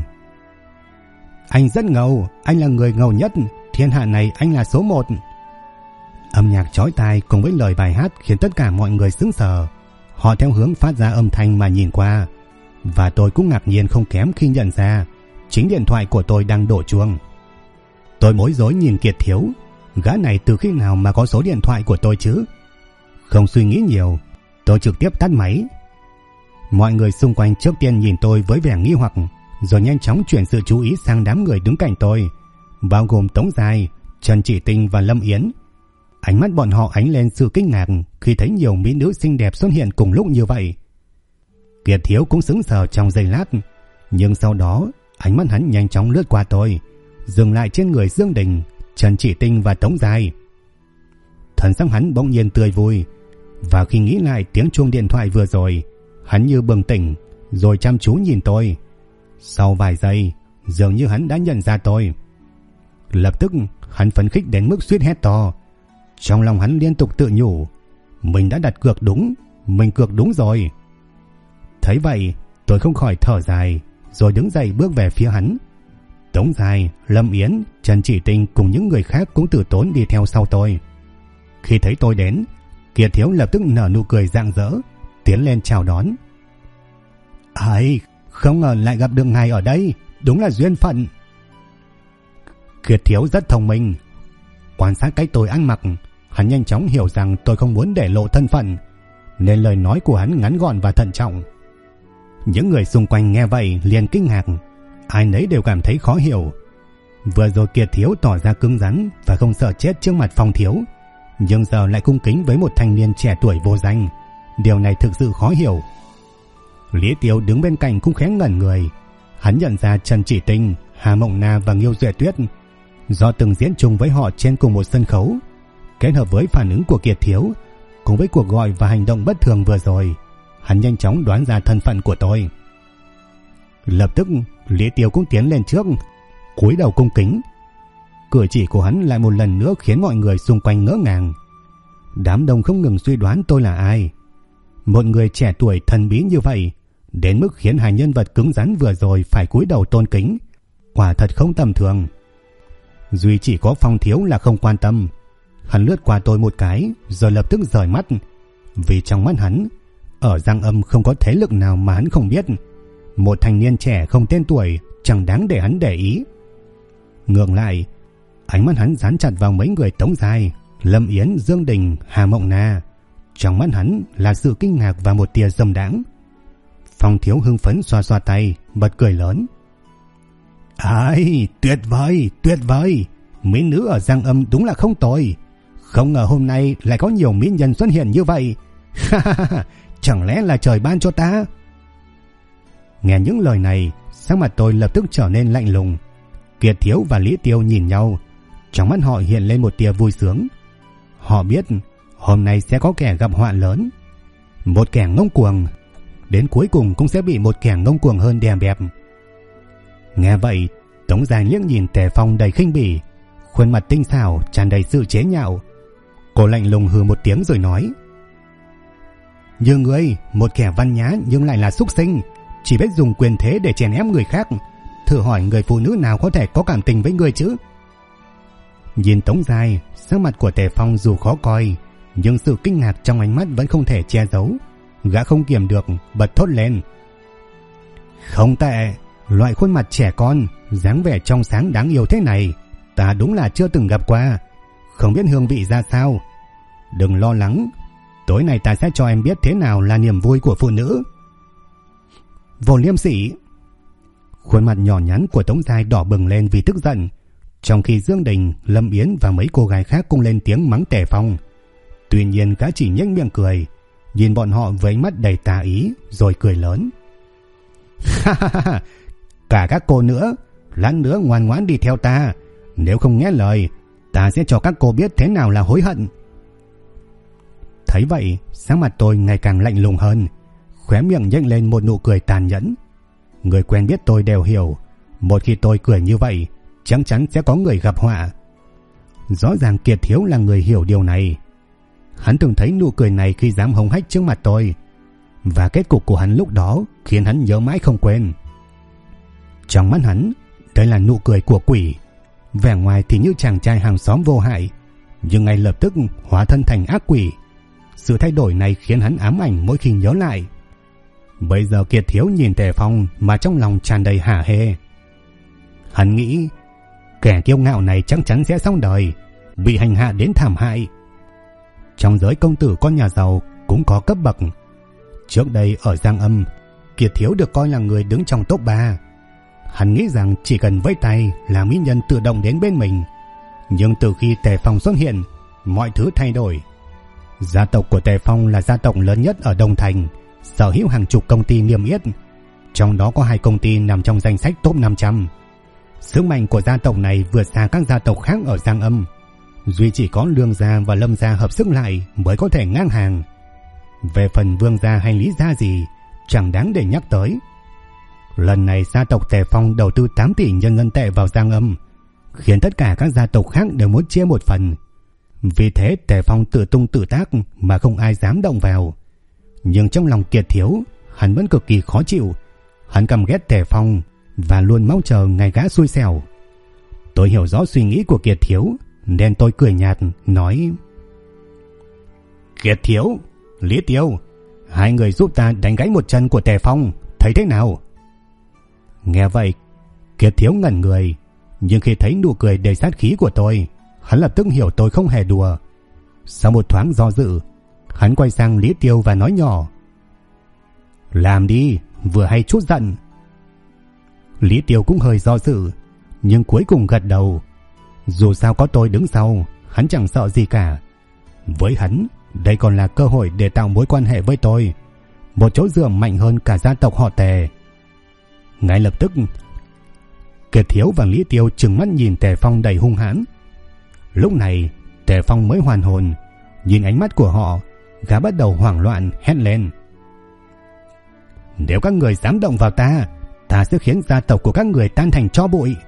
Anh rất ngầu, anh là người ngầu nhất, thiên hạ này anh là số 1. Âm nhạc chói tai cùng với lời bài hát khiến tất cả mọi người sững sờ. Họ theo hướng phát ra âm thanh mà nhìn qua, và tôi cũng ngạc nhiên không kém khi nhận ra chính điện thoại của tôi đang đổ chuông. Tôi bối rối nhìn Kiệt Thiếu, gã này từ khi nào mà có số điện thoại của tôi chứ? Không suy nghĩ nhiều, tôi trực tiếp tắt máy. Mọi người xung quanh trước tiên nhìn tôi với vẻ nghi hoặc, rồi nhanh chóng chuyển sự chú ý sang đám người đứng cạnh tôi, bao gồm Tống Giai, Trần Chỉ Tinh và Lâm Yến. Ánh mắt bọn họ ánh lên sự kinh ngạc khi thấy nhiều mỹ nữ xinh đẹp xuất hiện cùng lúc như vậy. Kiệt Thiếu cũng sững sờ trong giây lát, nhưng sau đó ánh mắt hắn nhanh chóng lướt qua tôi, dừng lại trên người Dương Đình, Trần Chỉ Tinh và Tống Giai. Thần sắc hắn bỗng nhiên tươi vui, và khi nghĩ lại tiếng chuông điện thoại vừa rồi, hắn như bừng tỉnh, rồi chăm chú nhìn tôi. Sau vài giây, dường như hắn đã nhận ra tôi. Lập tức hắn phấn khích đến mức suýt hét to. Trong lòng hắn liên tục tự nhủ, mình đã đặt cược đúng, mình cược đúng rồi. Thấy vậy, tôi không khỏi thở dài, rồi đứng dậy bước về phía hắn. Tống Giai, Lâm Yến, Trần Chỉ Tinh cùng những người khác cũng từ tốn đi theo sau tôi. Khi thấy tôi đến, Kiệt Thiếu lập tức nở nụ cười rạng rỡ, tiến lên chào đón. Ai, không ngờ lại gặp được ngài ở đây, đúng là duyên phận. Kiệt Thiếu rất thông minh. Quan sát cách tôi ăn mặc, hắn nhanh chóng hiểu rằng tôi không muốn để lộ thân phận, nên lời nói của hắn ngắn gọn và thận trọng. Những người xung quanh nghe vậy liền kinh ngạc, ai nấy đều cảm thấy khó hiểu. Vừa rồi Kiệt Thiếu tỏ ra cứng rắn và không sợ chết trước mặt Phong Thiếu, nhưng giờ lại cung kính với một thanh niên trẻ tuổi vô danh. Điều này thực sự khó hiểu. Lý Tiêu đứng bên cạnh cũng khẽ ngẩn người. Hắn nhận ra Trần Chỉ Tinh, Hà Mộng Na và Nghiêu Duệ Tuyết, do từng diễn chung với họ trên cùng một sân khấu, kết hợp với phản ứng của Kiệt Thiếu cùng với cuộc gọi và hành động bất thường vừa rồi, hắn nhanh chóng đoán ra thân phận của tôi. Lập tức Lý Tiêu cũng tiến lên trước, cúi đầu cung kính. Cử chỉ của hắn lại một lần nữa khiến mọi người xung quanh ngỡ ngàng. Đám đông không ngừng suy đoán tôi là ai. Một người trẻ tuổi thần bí như vậy, đến mức khiến hai nhân vật cứng rắn vừa rồi phải cúi đầu tôn kính, quả thật không tầm thường. Duy chỉ có Phong Thiếu là không quan tâm. Hắn lướt qua tôi một cái, rồi lập tức rời mắt, vì trong mắt hắn, ở Giang Âm không có thế lực nào mà hắn không biết. Một thanh niên trẻ không tên tuổi chẳng đáng để hắn để ý. Ngược lại, ánh mắt hắn dán chặt vào mấy người Tống Giai, Lâm Yến, Dương Đình, Hà Mộng Na. Trong mắt hắn là sự kinh ngạc và một tia dâm đãng. Phong Thiếu hưng phấn xoa xoa tay, bật cười lớn. Ai, tuyệt vời, tuyệt vời. Mỹ nữ ở Giang Âm đúng là không tồi. Không ngờ hôm nay lại có nhiều mỹ nhân xuất hiện như vậy. Chẳng lẽ là trời ban cho ta? Nghe những lời này, sắc mặt tôi lập tức trở nên lạnh lùng. Kiệt Thiếu và Lý Tiêu nhìn nhau, trong mắt họ hiện lên một tia vui sướng. Họ biết hôm nay sẽ có kẻ gặp họa lớn. Một kẻ ngông cuồng, đến cuối cùng cũng sẽ bị một kẻ ngông cuồng hơn đè bẹp. Nghe vậy, Tống Giai liếc nhìn Tề Phong đầy khinh bỉ, khuôn mặt tinh xảo tràn đầy sự chế nhạo. Cô lạnh lùng hừ một tiếng rồi nói: như ngươi, một kẻ văn nhã nhưng lại là súc sinh, chỉ biết dùng quyền thế để chèn ép người khác, thử hỏi người phụ nữ nào có thể có cảm tình với ngươi chứ? Nhìn Tống Giai, sắc mặt của Tề Phong dù khó coi, nhưng sự kinh ngạc trong ánh mắt vẫn không thể che giấu. Gã không kiềm được bật thốt lên: không tệ, loại khuôn mặt trẻ con, dáng vẻ trong sáng đáng yêu thế này ta đúng là chưa từng gặp qua, không biết hương vị ra sao. Đừng lo lắng, tối nay ta sẽ cho em biết thế nào là niềm vui của phụ nữ. Vô liêm sỉ. Khuôn mặt nhỏ nhắn của Tống Giai đỏ bừng lên vì tức giận, trong khi Dương Đình, Lâm Yến và mấy cô gái khác cũng lên tiếng mắng Tề Phong. Tuy nhiên gã chỉ nhếch miệng cười, nhìn bọn họ với ánh mắt đầy tà ý rồi cười lớn: cả các cô nữa, lát nữa ngoan ngoãn đi theo ta, nếu không nghe lời ta sẽ cho các cô biết thế nào là hối hận. Thấy vậy, sắc mặt tôi ngày càng lạnh lùng hơn, khóe miệng nhếch lên một nụ cười tàn nhẫn. Người quen biết tôi đều hiểu, một khi tôi cười như vậy chắc chắn sẽ có người gặp họa. Rõ ràng Kiệt Thiếu là người hiểu điều này. Hắn từng thấy nụ cười này khi dám hống hách trước mặt tôi, và kết cục của hắn lúc đó khiến hắn nhớ mãi không quên. Trong mắt hắn, đây là nụ cười của quỷ, vẻ ngoài thì như chàng trai hàng xóm vô hại, nhưng ngay lập tức hóa thân thành ác quỷ. Sự thay đổi này khiến hắn ám ảnh mỗi khi nhớ lại. Bây giờ Kiệt Thiếu nhìn Tề Phong mà trong lòng tràn đầy hả hê. Hắn nghĩ kẻ kiêu ngạo này chắc chắn sẽ xong đời, bị hành hạ đến thảm hại. Trong giới công tử con nhà giàu cũng có cấp bậc. Trước đây ở Giang Âm, Kiệt Thiếu được coi là người đứng trong top 3. Hắn nghĩ rằng chỉ cần vẫy tay là mỹ nhân tự động đến bên mình. Nhưng từ khi Tề Phong xuất hiện, mọi thứ thay đổi. Gia tộc của Tề Phong là gia tộc lớn nhất ở Đông Thành, sở hữu hàng chục công ty niêm yết, trong đó có 2 công ty nằm trong danh sách top 500. Sức mạnh của gia tộc này vượt xa các gia tộc khác ở Giang Âm. Duy chỉ có Lương gia và Lâm gia hợp sức lại mới có thể ngang hàng. Về phần Vương gia hay Lý gia gì chẳng đáng để nhắc tới. Lần này gia tộc Tề Phong đầu tư 8 tỷ nhân dân tệ vào Giang Âm, khiến tất cả các gia tộc khác đều muốn chia một phần. Vì thế Tề Phong tự tung tự tác mà không ai dám động vào. Nhưng trong lòng Kiệt Thiếu, hắn vẫn cực kỳ khó chịu. Hắn căm ghét Tề Phong và luôn mong chờ ngày gã xui xẻo. Tôi hiểu rõ suy nghĩ của Kiệt Thiếu nên tôi cười nhạt nói: Kiệt Thiếu, Lý Tiêu, hai người giúp ta đánh gãy một chân của Tề Phong, thấy thế nào? Nghe vậy, Kiệt Thiếu ngẩn người, nhưng khi thấy nụ cười đầy sát khí của tôi, hắn lập tức hiểu tôi không hề đùa. Sau một thoáng do dự, hắn quay sang Lý Tiêu và nói nhỏ: Làm đi, vừa hay chút giận. Lý Tiêu cũng hơi do dự, nhưng cuối cùng gật đầu. Dù sao có tôi đứng sau, hắn chẳng sợ gì cả. Với hắn, đây còn là cơ hội để tạo mối quan hệ với tôi, một chỗ dựa mạnh hơn cả gia tộc họ Tề. Ngay lập tức, Kiệt Thiếu và Lý Tiêu trừng mắt nhìn Tề Phong đầy hung hãn. Lúc này, Tề Phong mới hoàn hồn, nhìn ánh mắt của họ, gã bắt đầu hoảng loạn hét lên: Nếu các người dám động vào ta, ta sẽ khiến gia tộc của các người tan thành tro bụi.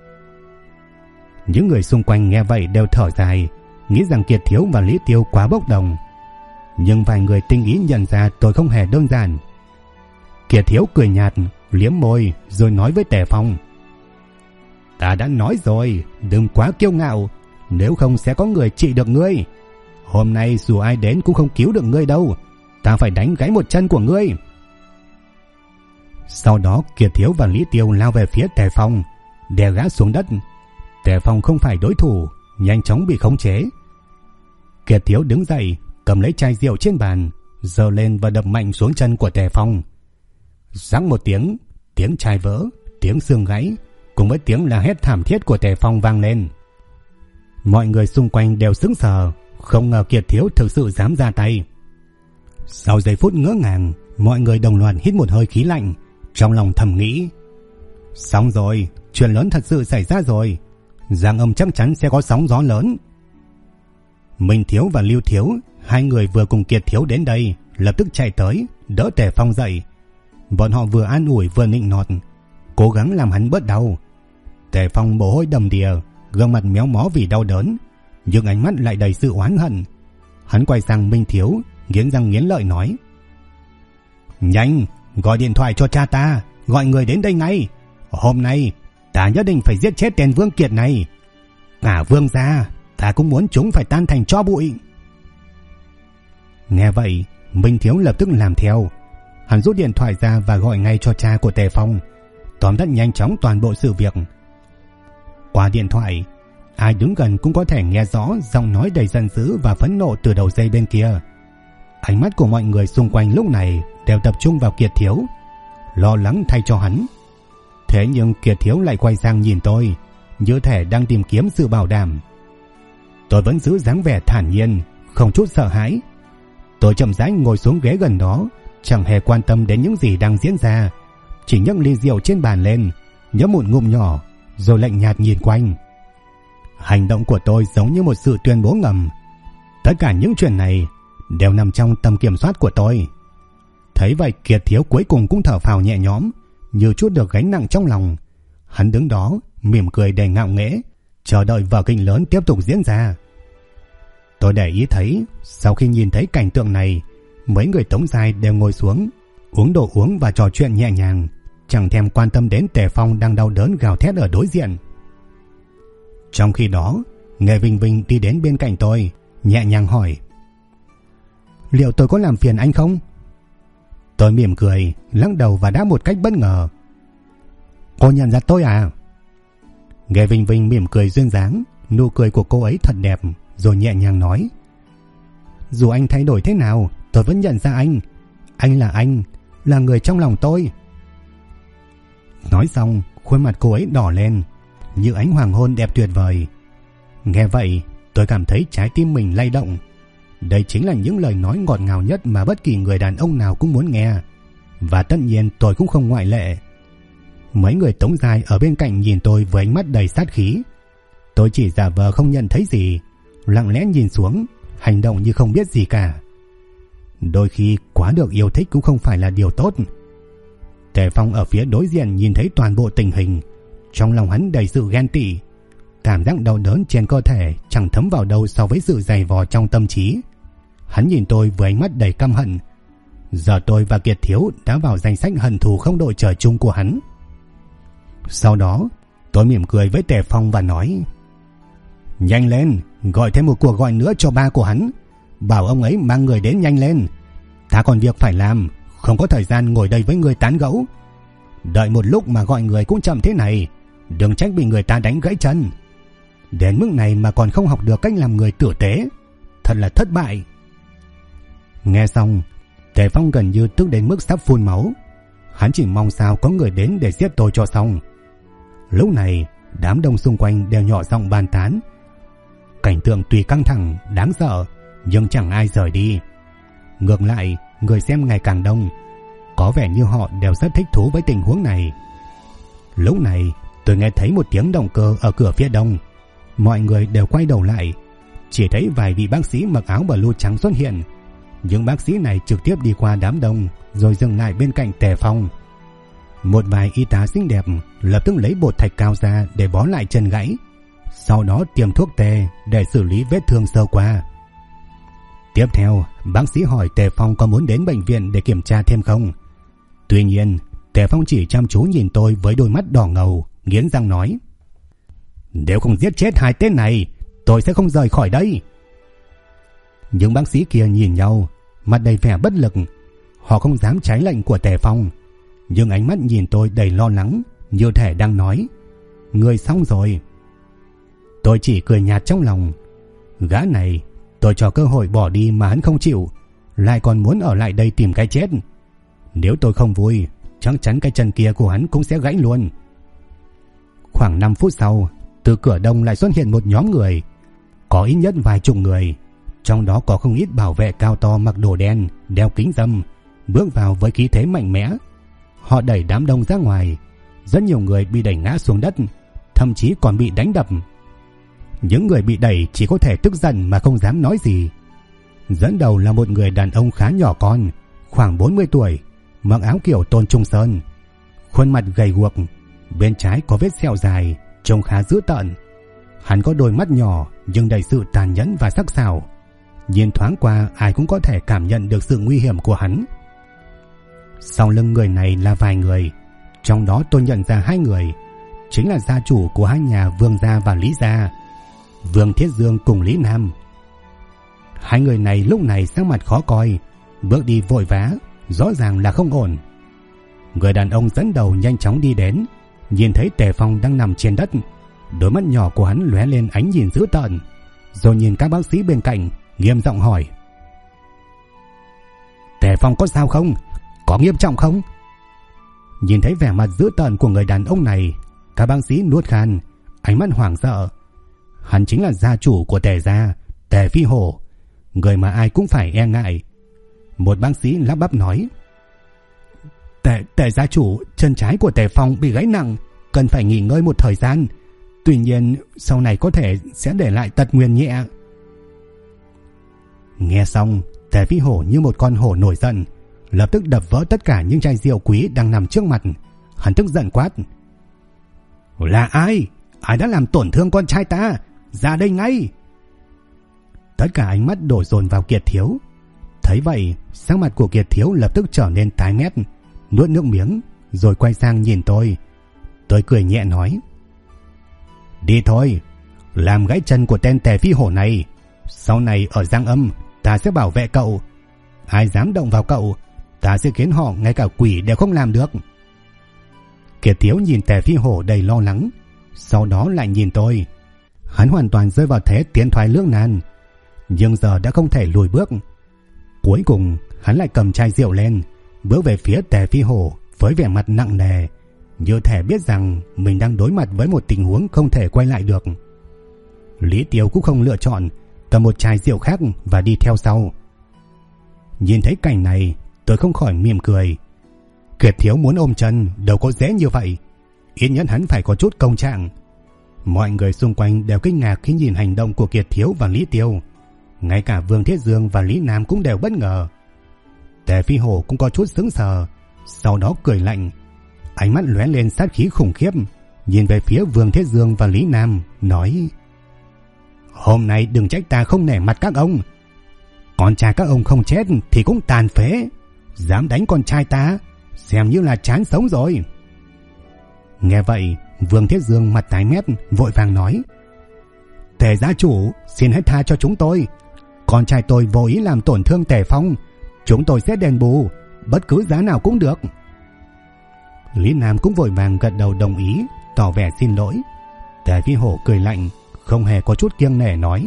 Những người xung quanh nghe vậy đều thở dài, nghĩ rằng Kiệt Thiếu và Lý Tiêu quá bốc đồng. Nhưng vài người tinh ý nhận ra tôi không hề đơn giản. Kiệt Thiếu cười nhạt, liếm môi rồi nói với Tề Phong: Ta đã nói rồi, đừng quá kiêu ngạo, nếu không sẽ có người trị được ngươi. Hôm nay dù ai đến cũng không cứu được ngươi đâu, ta phải đánh gãy một chân của ngươi. Sau đó Kiệt Thiếu và Lý Tiêu lao về phía Tề Phong, đè gã xuống đất. Tề Phong không phải đối thủ, nhanh chóng bị khống chế. Kiệt Thiếu đứng dậy, cầm lấy chai rượu trên bàn, giơ lên và đập mạnh xuống chân của Tề Phong. Rắc một tiếng, tiếng chai vỡ, tiếng xương gãy cùng với tiếng la hét thảm thiết của Tề Phong vang lên. Mọi người xung quanh đều sững sờ, không ngờ Kiệt Thiếu thực sự dám ra tay. Sau giây phút ngỡ ngàng, mọi người đồng loạt hít một hơi khí lạnh, trong lòng thầm nghĩ: Xong rồi, chuyện lớn thật sự xảy ra rồi, Giang Âm chắc chắn sẽ có sóng gió lớn. Minh Thiếu và Lưu Thiếu, hai người vừa cùng Kiệt Thiếu đến đây, lập tức chạy tới đỡ Tề Phong dậy, Bọn họ vừa an ủi vừa nịnh nọt, cố gắng làm hắn bớt đau. Tề Phong mồ hôi đầm đìa, gương mặt méo mó vì đau đớn, nhưng ánh mắt lại đầy sự oán hận. Hắn quay sang Minh Thiếu, nghiến răng nghiến lợi nói: "Nhanh, gọi điện thoại cho cha ta, gọi người đến đây ngay. Hôm nay ta nhất định phải giết chết tên Vương Kiệt này. Cả Vương gia ta cũng muốn chúng phải tan thành tro bụi." Nghe vậy, Minh Thiếu lập tức làm theo. Hắn rút điện thoại ra và gọi ngay cho cha của Tề Phong, tóm tắt nhanh chóng toàn bộ sự việc. Qua điện thoại, ai đứng gần cũng có thể nghe rõ giọng nói đầy giận dữ và phẫn nộ từ đầu dây bên kia. Ánh mắt của mọi người xung quanh lúc này đều tập trung vào Kiệt Thiếu, lo lắng thay cho hắn. Thế nhưng Kiệt Thiếu lại quay sang nhìn tôi, như thể đang tìm kiếm sự bảo đảm. Tôi vẫn giữ dáng vẻ thản nhiên, không chút sợ hãi. Tôi chậm rãi ngồi xuống ghế gần đó, chẳng hề quan tâm đến những gì đang diễn ra, chỉ nhấc ly rượu trên bàn lên, nhấp một ngụm nhỏ, rồi lạnh nhạt nhìn quanh. Hành động của tôi giống như một sự tuyên bố ngầm. Tất cả những chuyện này đều nằm trong tầm kiểm soát của tôi. Thấy vậy, Kiệt Thiếu cuối cùng cũng thở phào nhẹ nhõm, như chút được gánh nặng trong lòng. Hắn đứng đó mỉm cười đầy ngạo nghễ, chờ đợi vở kịch lớn tiếp tục diễn ra. Tôi để ý thấy, sau khi nhìn thấy cảnh tượng này, mấy người Tống Giai đều ngồi xuống, uống đồ uống và trò chuyện nhẹ nhàng, chẳng thèm quan tâm đến Tề Phong đang đau đớn gào thét ở đối diện. Trong khi đó, Nghệ Vinh Vinh đi đến bên cạnh tôi, nhẹ nhàng hỏi: "Liệu tôi có làm phiền anh không?" Tôi mỉm cười, lắc đầu và đáp một cách bất ngờ: "Cô nhận ra tôi à?" Nghệ Vinh Vinh mỉm cười duyên dáng, nụ cười của cô ấy thật đẹp, rồi nhẹ nhàng nói: "Dù anh thay đổi thế nào, tôi vẫn nhận ra anh. Anh là người trong lòng tôi." Nói xong, khuôn mặt cô ấy đỏ lên, như ánh hoàng hôn đẹp tuyệt vời. Nghe vậy, tôi cảm thấy trái tim mình lay động. Đây chính là những lời nói ngọt ngào nhất mà bất kỳ người đàn ông nào cũng muốn nghe, và tất nhiên tôi cũng không ngoại lệ. Mấy người Tống Giai ở bên cạnh nhìn tôi với ánh mắt đầy sát khí. Tôi chỉ giả vờ không nhận thấy gì, lặng lẽ nhìn xuống, hành động như không biết gì cả. Đôi khi quá được yêu thích cũng không phải là điều tốt. Tề Phong ở phía đối diện nhìn thấy toàn bộ tình hình, trong lòng hắn đầy sự ghen tị. Cảm giác đau đớn trên cơ thể chẳng thấm vào đâu so với sự dày vò trong tâm trí. Hắn nhìn tôi với ánh mắt đầy căm hận. Giờ tôi và Kiệt Thiếu đã vào danh sách hận thù không đội trời chung của hắn. Sau đó, tôi mỉm cười với Tề Phong và nói: "Nhanh lên, gọi thêm một cuộc gọi nữa cho ba của hắn, bảo ông ấy mang người đến nhanh lên. Ta còn việc phải làm, không có thời gian ngồi đây với người tán gẫu. Đợi một lúc mà gọi người cũng chậm thế này, đừng trách bị người ta đánh gãy chân. Đến mức này mà còn không học được cách làm người tử tế, thật là thất bại." Nghe xong, Tề Phong gần như tức đến mức sắp phun máu. Hắn chỉ mong sao có người đến để giết tôi cho xong. Lúc này, đám đông xung quanh đều nhỏ giọng bàn tán. Cảnh tượng tuy căng thẳng, đáng sợ, nhưng chẳng ai rời đi. Ngược lại, người xem ngày càng đông, có vẻ như họ đều rất thích thú với tình huống này. Lúc này, tôi nghe thấy một tiếng động cơ ở cửa phía đông. Mọi người đều quay đầu lại, chỉ thấy vài vị bác sĩ mặc áo blue trắng xuất hiện. Những bác sĩ này trực tiếp đi qua đám đông, rồi dừng lại bên cạnh Tề Phong. Một vài y tá xinh đẹp lập tức lấy bột thạch cao ra để bó lại chân gãy, sau đó tiêm thuốc tê để xử lý vết thương sơ qua. Tiếp theo, bác sĩ hỏi Tề Phong có muốn đến bệnh viện để kiểm tra thêm không. Tuy nhiên, Tề Phong chỉ chăm chú nhìn tôi với đôi mắt đỏ ngầu, nghiến răng nói: "Nếu không giết chết hai tên này, tôi sẽ không rời khỏi đây." Những bác sĩ kia nhìn nhau, mặt đầy vẻ bất lực. Họ không dám trái lệnh của Tề Phong, nhưng ánh mắt nhìn tôi đầy lo lắng, như thể đang nói: "Người xong rồi." Tôi chỉ cười nhạt trong lòng. Gã này, tôi cho cơ hội bỏ đi mà hắn không chịu, lại còn muốn ở lại đây tìm cái chết. Nếu tôi không vui, chắc chắn cái chân kia của hắn cũng sẽ gãy luôn. Khoảng 5 phút sau, từ cửa đông lại xuất hiện một nhóm người, có ít nhất vài chục người. Trong đó có không ít bảo vệ cao to mặc đồ đen, đeo kính râm, bước vào với khí thế mạnh mẽ. Họ đẩy đám đông ra ngoài. Rất nhiều người bị đẩy ngã xuống đất, thậm chí còn bị đánh đập. Những người bị đẩy chỉ có thể tức giận mà không dám nói gì. Dẫn đầu là một người đàn ông khá nhỏ con, khoảng 40 tuổi, mặc áo kiểu Tôn Trung Sơn, khuôn mặt gầy guộc, bên trái có vết sẹo dài, trông khá dữ tợn. Hắn có đôi mắt nhỏ nhưng đầy sự tàn nhẫn và sắc sảo. Nhìn thoáng qua ai cũng có thể cảm nhận được sự nguy hiểm của hắn. Sau lưng người này là vài người, trong đó tôi nhận ra 2 người, chính là gia chủ của 2 nhà Vương gia và Lý gia, Vương Thiết Dương cùng Lý Nam. 2 người này lúc này sắc mặt khó coi, bước đi vội vã, rõ ràng là không ổn. Người đàn ông dẫn đầu nhanh chóng đi đến, nhìn thấy Tề Phong đang nằm trên đất, đôi mắt nhỏ của hắn lóe lên ánh nhìn dữ tợn, rồi nhìn các bác sĩ bên cạnh, nghiêm giọng hỏi: Tề Phong có sao không? Có nghiêm trọng không? Nhìn thấy vẻ mặt dữ tợn của người đàn ông này, các bác sĩ nuốt khan, ánh mắt hoảng sợ. Hắn chính là gia chủ của Tề gia, Tề Phi Hổ, người mà ai cũng phải e ngại. Một bác sĩ lắp bắp nói: Tề gia chủ, chân trái của Tề Phong bị gãy nặng, cần phải nghỉ ngơi một thời gian. Tuy nhiên sau này có thể sẽ để lại tật nguyền nhẹ. Nghe xong, Tề Phi Hổ như một con hổ nổi giận, lập tức đập vỡ tất cả những chai rượu quý đang nằm trước mặt. Hắn tức giận quát: Là ai? Ai đã làm tổn thương con trai ta? Ra đây ngay! Tất cả ánh mắt đổ dồn vào Kiệt Thiếu. Thấy vậy, sắc mặt của Kiệt Thiếu lập tức trở nên tái mét, nuốt nước miếng, rồi quay sang nhìn tôi. Tôi cười nhẹ nói: Đi thôi, làm gãy chân của tên Tề Phi Hổ này. Sau này ở Giang Âm, ta sẽ bảo vệ cậu. Ai dám động vào cậu, ta sẽ khiến họ ngay cả quỷ đều không làm được. Kiệt Thiếu nhìn Tề Phi Hổ đầy lo lắng, sau đó lại nhìn tôi. Hắn hoàn toàn rơi vào thế tiến thoái lưỡng nan, nhưng giờ đã không thể lùi bước. Cuối cùng hắn lại cầm chai rượu lên, bước về phía Tề Phi Hổ với vẻ mặt nặng nề, như thể biết rằng mình đang đối mặt với một tình huống không thể quay lại được. Lý Tiêu cũng không lựa chọn, cầm một chai rượu khác và đi theo sau. Nhìn thấy cảnh này, tôi không khỏi mỉm cười. Kiệt Thiếu muốn ôm chân đâu có dễ như vậy, ít nhất hắn phải có chút công trạng. Mọi người xung quanh đều kinh ngạc khi nhìn hành động của Kiệt Thiếu và Lý Tiêu. Ngay cả Vương Thiết Dương và Lý Nam cũng đều bất ngờ. Tề Phi Hổ cũng có chút sững sờ, sau đó cười lạnh, ánh mắt lóe lên sát khí khủng khiếp, nhìn về phía Vương Thiết Dương và Lý Nam, nói: Hôm nay đừng trách ta không nể mặt các ông. Con trai các ông không chết thì cũng tàn phế, dám đánh con trai ta, xem như là chán sống rồi. Nghe vậy, Vương Thiết Dương mặt tái mét, vội vàng nói: Tề gia chủ, xin hãy tha cho chúng tôi. Con trai tôi vô ý làm tổn thương Tề Phong, chúng tôi sẽ đền bù, bất cứ giá nào cũng được. Lý Nam cũng vội vàng gật đầu đồng ý, tỏ vẻ xin lỗi. Tề Phi Hổ cười lạnh, không hề có chút kiêng nể nói: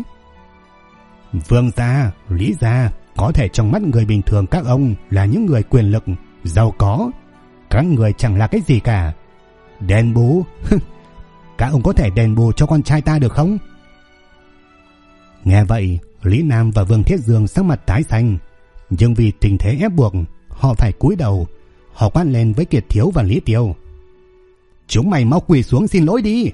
Vương gia, Lý gia, có thể trong mắt người bình thường các ông là những người quyền lực, giàu có, các người chẳng là cái gì cả. Đền bù? Các ông có thể đền bù cho con trai ta được không? Nghe vậy, Lý Nam và Vương Thiết Dương sắc mặt tái xanh, nhưng vì tình thế ép buộc, họ phải cúi đầu. Họ quát lên với Kiệt Thiếu và Lý Tiêu: Chúng mày mau quỳ xuống xin lỗi đi.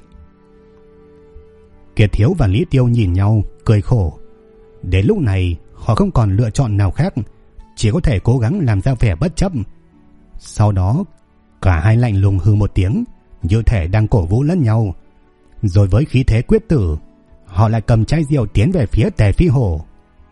Kiệt Thiếu và Lý Tiêu nhìn nhau, cười khổ. Đến lúc này, họ không còn lựa chọn nào khác, chỉ có thể cố gắng làm ra vẻ bất chấp. Sau đó, cả hai lạnh lùng hừ một tiếng, như thể đang cổ vũ lẫn nhau. Rồi với khí thế quyết tử, họ lại cầm chai rượu tiến về phía Tề Phi Hổ.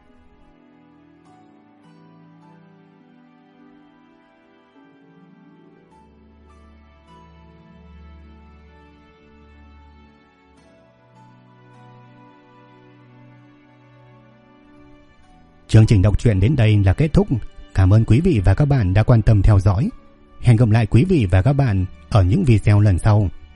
Chương trình đọc truyện đến đây là kết thúc. Cảm ơn quý vị và các bạn đã quan tâm theo dõi. Hẹn gặp lại quý vị và các bạn ở những video lần sau.